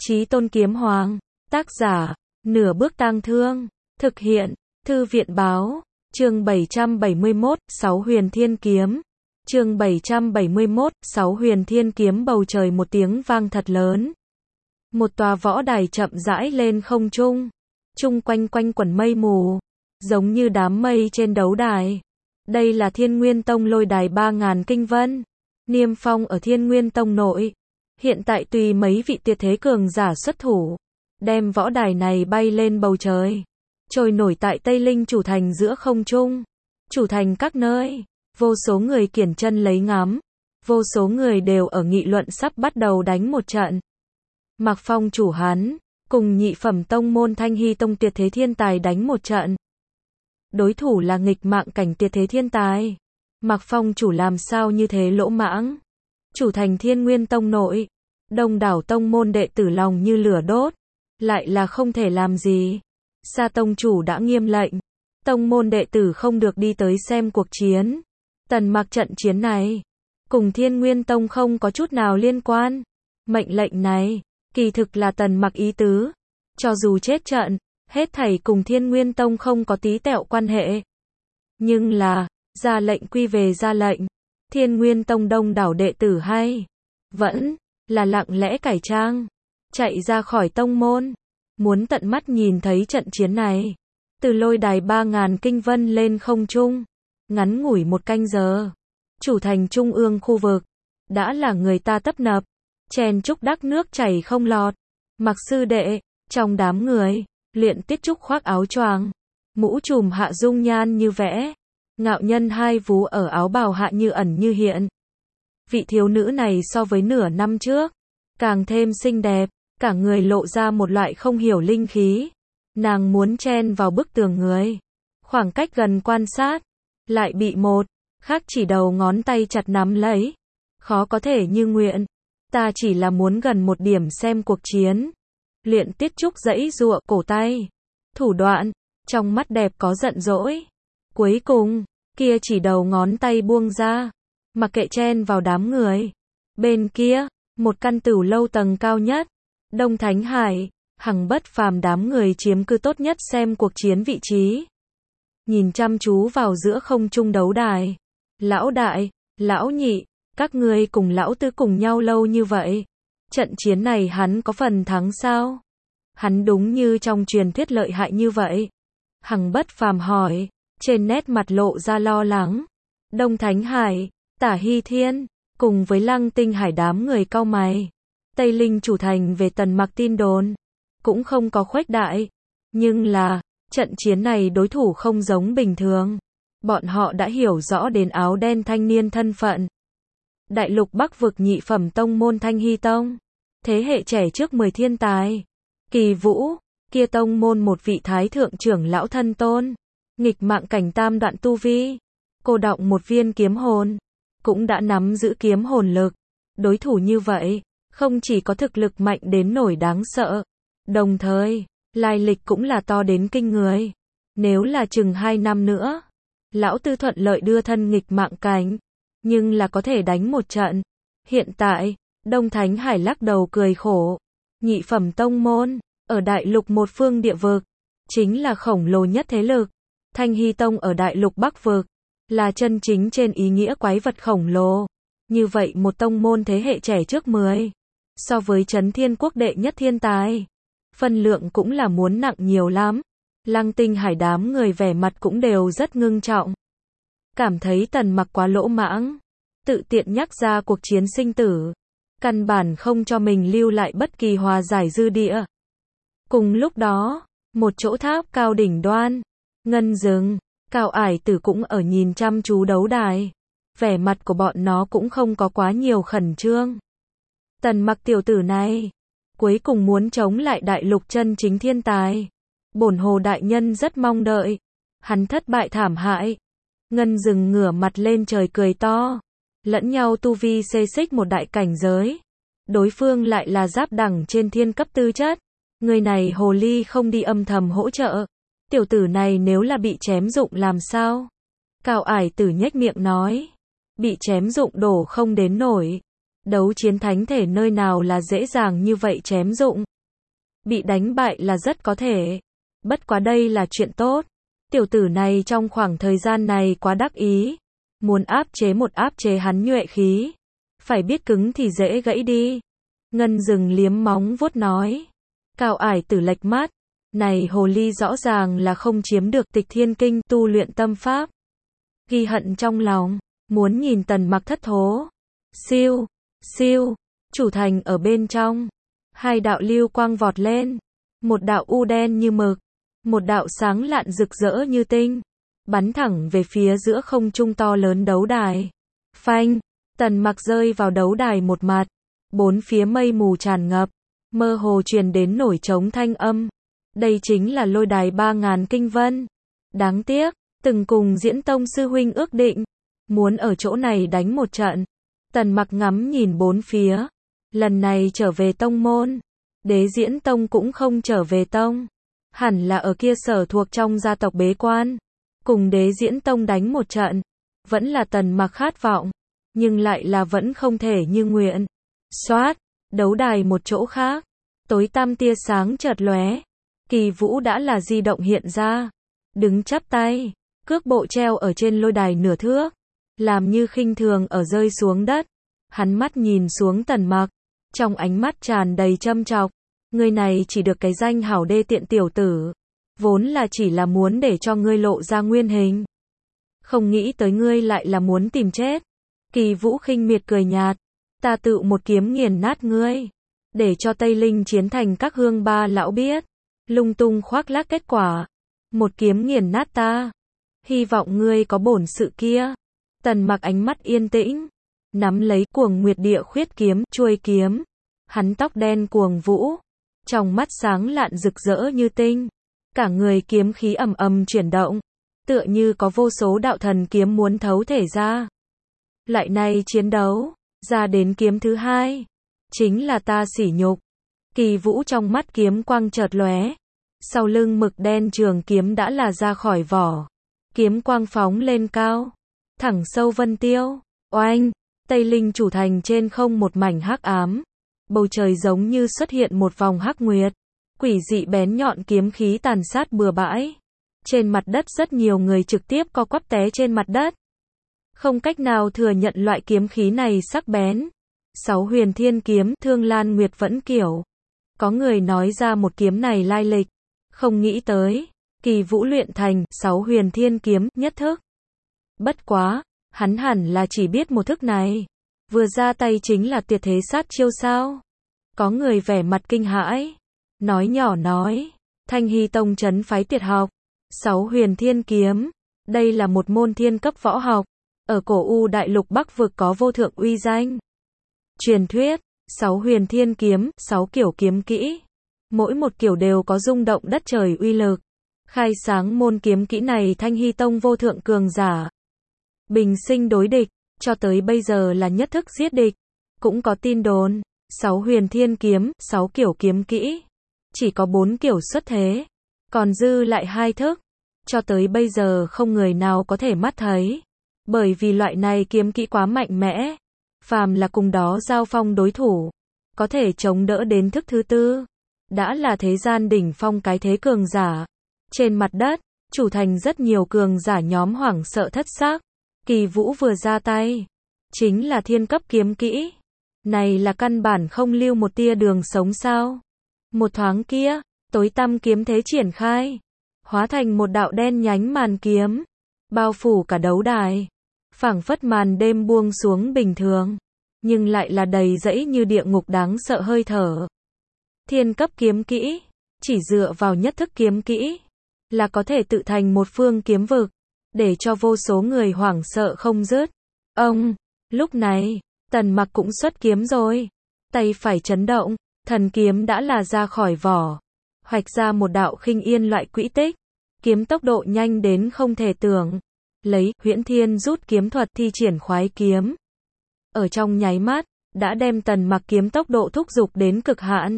Chí Tôn Kiếm Hoàng. Tác giả, Nửa Bước Tang Thương. Thực hiện, Thư viện Báo. Chương 771, 6 Huyền Thiên Kiếm. Chương 771, 6 Huyền Thiên Kiếm. Bầu trời một tiếng vang thật lớn. Một tòa võ đài chậm rãi lên không trung. Chung quanh quanh quẩn mây mù, giống như đám mây trên đấu đài. Đây là Thiên Nguyên Tông lôi đài 3000 kinh vân. Niêm phong ở Thiên Nguyên Tông nội. Hiện tại tùy mấy vị tuyệt thế cường giả xuất thủ, đem võ đài này bay lên bầu trời, trôi nổi tại Tây Linh chủ thành giữa không trung. Chủ thành các nơi, vô số người kiểng chân lấy ngắm, vô số người đều ở nghị luận sắp bắt đầu đánh một trận. Mạc Phong chủ hắn, cùng nhị phẩm tông môn Thanh Hy Tông tuyệt thế thiên tài đánh một trận. Đối thủ là nghịch mạng cảnh tuyệt thế thiên tài. Mạc Phong chủ làm sao như thế lỗ mãng. Chủ thành Thiên Nguyên Tông nội, đông đảo tông môn đệ tử lòng như lửa đốt, lại là không thể làm gì. Sa tông chủ đã nghiêm lệnh, tông môn đệ tử không được đi tới xem cuộc chiến. Tần Mặc trận chiến này, cùng Thiên Nguyên Tông không có chút nào liên quan. Mệnh lệnh này, kỳ thực là Tần Mặc ý tứ. Cho dù chết trận, hết thảy cùng Thiên Nguyên Tông không có tí tẹo quan hệ. Nhưng là, ra lệnh quy về ra lệnh. Thiên Nguyên Tông đông đảo đệ tử hay vẫn là lặng lẽ cải trang, chạy ra khỏi tông môn, muốn tận mắt nhìn thấy trận chiến này. Từ lôi đài 3000 kinh vân lên không trung, ngắn ngủi một canh giờ, chủ thành trung ương khu vực đã là người ta tấp nập, chen chúc đắc nước chảy không lọt. Mặc sư đệ, trong đám người, Luyện Tiết Trúc khoác áo choàng, mũ trùm hạ dung nhan như vẽ, ngạo nhân hai vú ở áo bào hạ như ẩn như hiện. Vị thiếu nữ này so với nửa năm trước, càng thêm xinh đẹp, cả người lộ ra một loại không hiểu linh khí. Nàng muốn chen vào bức tường người, khoảng cách gần quan sát, lại bị một khác chỉ đầu ngón tay chặt nắm lấy. Khó có thể như nguyện, ta chỉ là muốn gần một điểm xem cuộc chiến. Luyện Tiết Trúc giãy giụa cổ tay, thủ đoạn, trong mắt đẹp có giận dỗi. Cuối cùng, kia chỉ đầu ngón tay buông ra, mặc kệ chen vào đám người. Bên kia, một căn tửu lâu tầng cao nhất, Đông Thánh Hải, Hằng Bất Phàm đám người chiếm cứ tốt nhất xem cuộc chiến vị trí. Nhìn chăm chú vào giữa không trung đấu đài. Lão đại, lão nhị, các ngươi cùng lão tứ cùng nhau lâu như vậy. Trận chiến này hắn có phần thắng sao? Hắn đúng như trong truyền thuyết lợi hại như vậy? Hằng Bất Phàm hỏi, trên nét mặt lộ ra lo lắng. Đông Thánh Hải, Tả Hy Thiên, cùng với Lăng Tinh Hải đám người cau mày. Tây Linh chủ thành về Tần Mặc tin đồn, cũng không có khuếch đại. Nhưng là, trận chiến này đối thủ không giống bình thường. Bọn họ đã hiểu rõ đến áo đen thanh niên thân phận. Đại lục Bắc vực nhị phẩm tông môn Thanh Hy Tông. Thế hệ trẻ trước 10 thiên tài. Kỳ Vũ, kia tông môn một vị thái thượng trưởng lão thân tôn. Nghịch mạng cảnh tam đoạn tu vi. Cô đọng một viên kiếm hồn. Cũng đã nắm giữ kiếm hồn lực. Đối thủ như vậy, không chỉ có thực lực mạnh đến nổi đáng sợ. Đồng thời, lai lịch cũng là to đến kinh người. Nếu là chừng 2 năm nữa, lão tư thuận lợi đưa thân nghịch mạng cảnh. Nhưng là có thể đánh một trận. Hiện tại, Đông Thánh Hải lắc đầu cười khổ. Nhị phẩm tông môn, ở đại lục một phương địa vực, chính là khổng lồ nhất thế lực. Thanh Hy Tông ở đại lục Bắc vực, là chân chính trên ý nghĩa quái vật khổng lồ. Như vậy một tông môn thế hệ trẻ trước 10, so với Chấn Thiên Quốc đệ nhất thiên tài, phân lượng cũng là muốn nặng nhiều lắm. Lăng Tinh Hải đám người vẻ mặt cũng đều rất ngưng trọng. Cảm thấy Tần Mặc quá lỗ mãng, tự tiện nhắc ra cuộc chiến sinh tử, căn bản không cho mình lưu lại bất kỳ hòa giải dư địa. Cùng lúc đó, một chỗ tháp cao đỉnh đoan, Ngân Dừng, Cao Ải Tử cũng ở nhìn chăm chú đấu đài. Vẻ mặt của bọn nó cũng không có quá nhiều khẩn trương. Tần Mặc tiểu tử này, cuối cùng muốn chống lại đại lục chân chính thiên tài. Bổn hồ đại nhân rất mong đợi. Hắn thất bại thảm hại. Ngân Dừng ngửa mặt lên trời cười to. Lẫn nhau tu vi xê xích một đại cảnh giới. Đối phương lại là giáp đẳng trên thiên cấp tư chất. Người này hồ ly không đi âm thầm hỗ trợ. Tiểu tử này nếu là bị chém dụng làm sao? Cao Ải Tử nhếch miệng nói. Bị chém dụng đổ không đến nổi. Đấu chiến thánh thể nơi nào là dễ dàng như vậy chém dụng. bị đánh bại là rất có thể. Bất quá đây là chuyện tốt. Tiểu tử này trong khoảng thời gian này quá đắc ý. Muốn áp chế hắn nhuệ khí. Phải biết cứng thì dễ gãy đi. Ngân Dừng liếm móng vuốt nói. Cao Ải Tử lệch mắt. Này hồ ly rõ ràng là không chiếm được Tịch Thiên Kinh tu luyện tâm pháp. Ghi hận trong lòng. Muốn nhìn Tần Mặc thất thố. Siêu, siêu, chủ thành ở bên trong. Hai đạo lưu quang vọt lên. Một đạo u đen như mực. Một đạo sáng lạn rực rỡ như tinh. Bắn thẳng về phía giữa không trung to lớn đấu đài. Phanh, Tần Mặc rơi vào đấu đài một mặt. Bốn phía mây mù tràn ngập. Mơ hồ truyền đến nổi trống thanh âm. Đây chính là lôi đài 3000 kinh vân. Đáng tiếc, từng cùng Diễn Tông sư huynh ước định. Muốn ở chỗ này đánh một trận. Tần Mặc ngắm nhìn bốn phía. Lần này trở về tông môn. Đế Diễn Tông cũng không trở về tông. Hẳn là ở kia sở thuộc trong gia tộc bế quan. Cùng Đế Diễn Tông đánh một trận. Vẫn là Tần Mặc khát vọng. Nhưng lại là vẫn không thể như nguyện. Xoát, đấu đài một chỗ khác. Tối tăm tia sáng chợt lóe. Kỳ Vũ đã là di động hiện ra. Đứng chắp tay. Cước bộ treo ở trên lôi đài nửa thước. Làm như khinh thường ở rơi xuống đất. Hắn mắt nhìn xuống Tần Mặc. Trong ánh mắt tràn đầy châm chọc. Ngươi này chỉ được cái danh hảo đê tiện tiểu tử. Vốn là chỉ là muốn để cho ngươi lộ ra nguyên hình. Không nghĩ tới ngươi lại là muốn tìm chết. Kỳ Vũ khinh miệt cười nhạt. Ta tự một kiếm nghiền nát ngươi. Để cho Tây Linh chiến thành các hương ba lão biết. Lung tung khoác lác kết quả. Một kiếm nghiền nát ta. Hy vọng ngươi có bổn sự kia. Tần Mặc ánh mắt yên tĩnh. Nắm lấy Cuồng Nguyệt Địa Khuyết kiếm, chuôi kiếm. Hắn tóc đen cuồng vũ. Trong mắt sáng lạn rực rỡ như tinh. Cả người kiếm khí ầm ầm chuyển động. Tựa như có vô số đạo thần kiếm muốn thấu thể ra. Lại này chiến đấu. Ra đến kiếm thứ hai. Chính là ta sỉ nhục. Kỳ Vũ trong mắt kiếm quang chợt lóe. Sau lưng mực đen trường kiếm đã là ra khỏi vỏ. Kiếm quang phóng lên cao. Thẳng sâu vân tiêu. Oanh. Tây Linh chủ thành trên không một mảnh hắc ám. Bầu trời giống như xuất hiện một vòng hắc nguyệt. Quỷ dị bén nhọn kiếm khí tàn sát bừa bãi. Trên mặt đất rất nhiều người trực tiếp co quắp té trên mặt đất. Không cách nào thừa nhận loại kiếm khí này sắc bén. 6 huyền thiên kiếm, Thương Lan Nguyệt vẫn kiểu. Có người nói ra một kiếm này lai lịch. Không nghĩ tới. Kỳ Vũ luyện thành 6 huyền thiên kiếm, nhất thức. Bất quá, hắn hẳn là chỉ biết một thức này. Vừa ra tay chính là tuyệt thế sát chiêu sao. Có người vẻ mặt kinh hãi. Nói nhỏ nói. Thanh Hy Tông trấn phái tuyệt học. 6 huyền thiên kiếm. Đây là một môn thiên cấp võ học. Ở cổ U đại lục Bắc vực có vô thượng uy danh. Truyền thuyết. 6 huyền thiên kiếm, 6 kiểu kiếm kỹ. Mỗi một kiểu đều có rung động đất trời uy lực. Khai sáng môn kiếm kỹ này Thanh Hy Tông vô thượng cường giả. Bình sinh đối địch. Cho tới bây giờ là nhất thức giết địch. Cũng có tin đồn. 6 huyền thiên kiếm, 6 kiểu kiếm kỹ. Chỉ có 4 kiểu xuất thế. Còn dư lại 2 thức. Cho tới bây giờ không người nào có thể mắt thấy. Bởi vì loại này kiếm kỹ quá mạnh mẽ. Phàm là cùng đó giao phong đối thủ. Có thể chống đỡ đến thức thứ tư. Đã là thế gian đỉnh phong cái thế cường giả. Trên mặt đất, chủ thành rất nhiều cường giả nhóm hoảng sợ thất xác. Kỳ Vũ vừa ra tay. Chính là thiên cấp kiếm kỹ. Này là căn bản không lưu một tia đường sống sao. Một thoáng kia, tối tăm kiếm thế triển khai. Hóa thành một đạo đen nhánh màn kiếm. Bao phủ cả đấu đài. Phảng phất màn đêm buông xuống bình thường. Nhưng lại là đầy rẫy như địa ngục đáng sợ hơi thở. Thiên cấp kiếm kỹ. Chỉ dựa vào nhất thức kiếm kỹ. Là có thể tự thành một phương kiếm vực. Để cho vô số người hoảng sợ không dứt. Ông, lúc này, Tần Mặc cũng xuất kiếm rồi. Tay phải chấn động, thần kiếm đã là ra khỏi vỏ. Hoạch ra một đạo khinh yên loại quỹ tích. Kiếm tốc độ nhanh đến không thể tưởng. Lấy Huyễn Thiên rút kiếm thuật thi triển khoái kiếm. Ở trong nháy mắt, đã đem Tần Mặc kiếm tốc độ thúc giục đến cực hạn.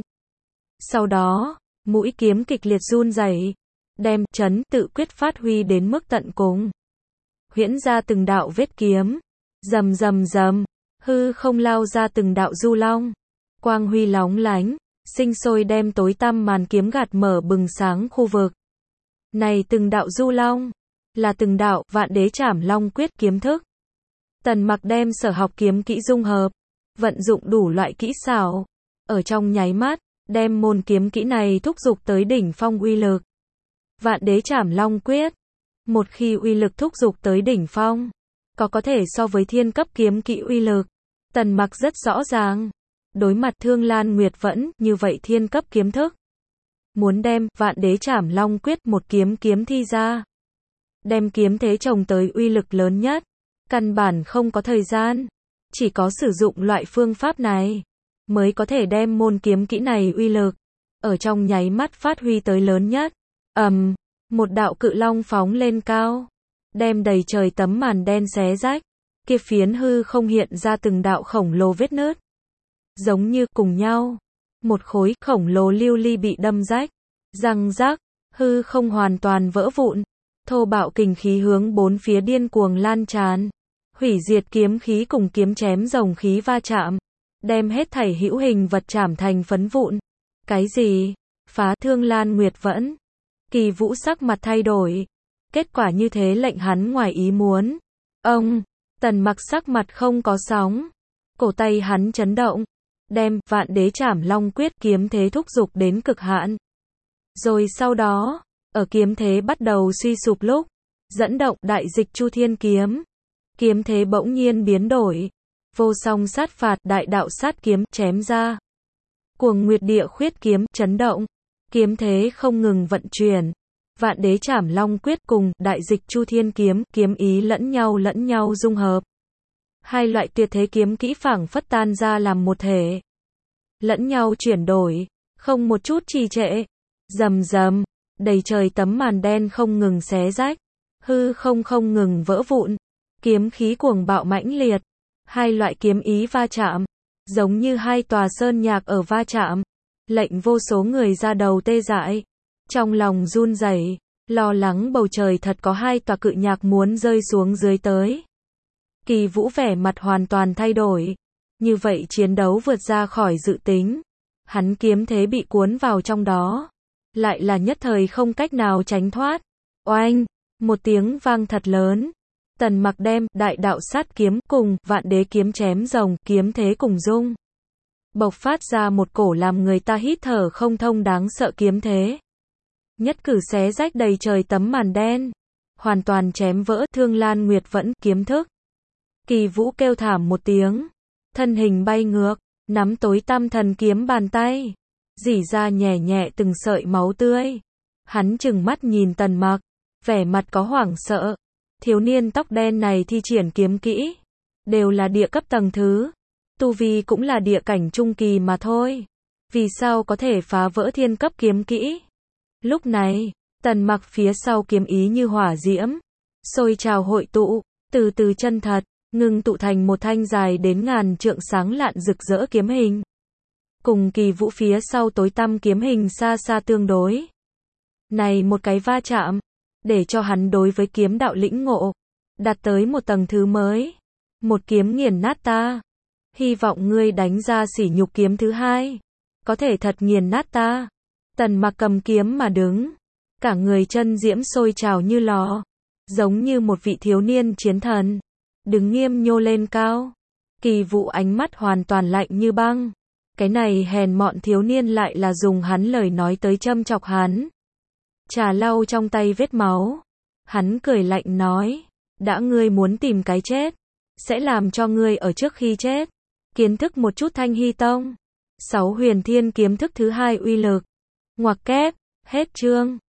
Sau đó, mũi kiếm kịch liệt run rẩy, đem chấn tự quyết phát huy đến mức tận cùng. Huyễn ra từng đạo vết kiếm, rầm rầm rầm, hư không lao ra từng đạo du long, quang huy lóng lánh, sinh sôi đem tối tăm màn kiếm gạt mở bừng sáng khu vực. Này từng đạo du long, là từng đạo Vạn Đế Trảm Long Quyết kiếm thức. Tần Mặc đem sở học kiếm kỹ dung hợp, vận dụng đủ loại kỹ xảo, ở trong nháy mắt, đem môn kiếm kỹ này thúc giục tới đỉnh phong uy lực. Vạn Đế Trảm Long Quyết, một khi uy lực thúc giục tới đỉnh phong, có thể so với thiên cấp kiếm kỹ uy lực. Tần Mặc rất rõ ràng, đối mặt Thương Lan Nguyệt Vẫn, như vậy thiên cấp kiếm thức, muốn đem Vạn Đế Trảm Long Quyết một kiếm kiếm thi ra, đem kiếm thế trồng tới uy lực lớn nhất, căn bản không có thời gian, chỉ có sử dụng loại phương pháp này, mới có thể đem môn kiếm kỹ này uy lực, ở trong nháy mắt phát huy tới lớn nhất. Một đạo cự long phóng lên cao, đem đầy trời tấm màn đen xé rách, kia phiến hư không hiện ra từng đạo khổng lồ vết nứt, giống như cùng nhau, một khối khổng lồ lưu ly bị đâm rách, răng rác, hư không hoàn toàn vỡ vụn, thô bạo kình khí hướng bốn phía điên cuồng lan tràn, hủy diệt kiếm khí cùng kiếm chém rồng khí va chạm, đem hết thảy hữu hình vật chảm thành phấn vụn. Cái gì? Phá Thương Lan Nguyệt Vẫn. Kỳ Vũ sắc mặt thay đổi. Kết quả như thế lệnh hắn ngoài ý muốn. Tần Mặc sắc mặt không có sóng. Cổ tay hắn chấn động, đem Vạn Đế Trảm Long Quyết kiếm thế thúc giục đến cực hạn. Rồi sau đó, ở kiếm thế bắt đầu suy sụp lúc, dẫn động Đại Dịch Chu Thiên kiếm. Kiếm thế bỗng nhiên biến đổi, vô song sát phạt đại đạo sát kiếm chém ra. Cuồng Nguyệt Địa Khuyết kiếm chấn động, kiếm thế không ngừng vận chuyển. Vạn Đế Trảm Long Quyết cùng Đại Dịch Chu Thiên kiếm, kiếm ý lẫn nhau dung hợp. Hai loại tuyệt thế kiếm kỹ phảng phất tan ra làm một thể, lẫn nhau chuyển đổi, không một chút trì trệ. Rầm rầm, đầy trời tấm màn đen không ngừng xé rách, hư không ngừng vỡ vụn, kiếm khí cuồng bạo mãnh liệt. Hai loại kiếm ý va chạm, giống như hai tòa sơn nhạc ở va chạm, lệnh vô số người ra đầu tê dại, trong lòng run rẩy, lo lắng bầu trời thật có hai tòa cự nhạc muốn rơi xuống dưới tới. Kỳ Vũ vẻ mặt hoàn toàn thay đổi, như vậy chiến đấu vượt ra khỏi dự tính, hắn kiếm thế bị cuốn vào trong đó, lại là nhất thời không cách nào tránh thoát. Oanh, một tiếng vang thật lớn. Tần Mặc đem đại đạo sát kiếm cùng Vạn Đế kiếm chém rồng, kiếm thế cùng dung, bộc phát ra một cổ làm người ta hít thở không thông đáng sợ kiếm thế. Nhất cử xé rách đầy trời tấm màn đen, hoàn toàn chém vỡ Thương Lan Nguyệt Vẫn kiếm thức. Kỳ Vũ kêu thảm một tiếng, thân hình bay ngược, nắm tối tăm thần kiếm bàn tay, rỉ ra nhẹ nhẹ từng sợi máu tươi. Hắn trừng mắt nhìn Tần Mặc, vẻ mặt có hoảng sợ. Thiếu niên tóc đen này thi triển kiếm kỹ, đều là địa cấp tầng thứ, tu vi cũng là địa cảnh trung kỳ mà thôi. Vì sao có thể phá vỡ thiên cấp kiếm kỹ? Lúc này, Tần Mặc phía sau kiếm ý như hỏa diễm, sôi trào hội tụ, từ từ chân thật, ngưng tụ thành một thanh dài đến ngàn trượng sáng lạn rực rỡ kiếm hình. Cùng Kỳ Vũ phía sau tối tăm kiếm hình xa xa tương đối. Này một cái va chạm, để cho hắn đối với kiếm đạo lĩnh ngộ, đạt tới một tầng thứ mới. Một kiếm nghiền nát ta. Hy vọng ngươi đánh ra sỉ nhục kiếm thứ hai, có thể thật nghiền nát ta. Tần Mặc cầm kiếm mà đứng, cả người chân diễm sôi trào như lò, giống như một vị thiếu niên chiến thần, đứng nghiêm nhô lên cao. Kỳ Vũ ánh mắt hoàn toàn lạnh như băng. Cái này hèn mọn thiếu niên lại là dùng hắn lời nói tới châm chọc hắn. Trà lau trong tay vết máu, hắn cười lạnh nói, đã ngươi muốn tìm cái chết, sẽ làm cho ngươi ở trước khi chết, kiến thức một chút Thanh Hy Tông. 6 Huyền Thiên kiếm thức thứ hai uy lực. Ngoặc kép, hết chương.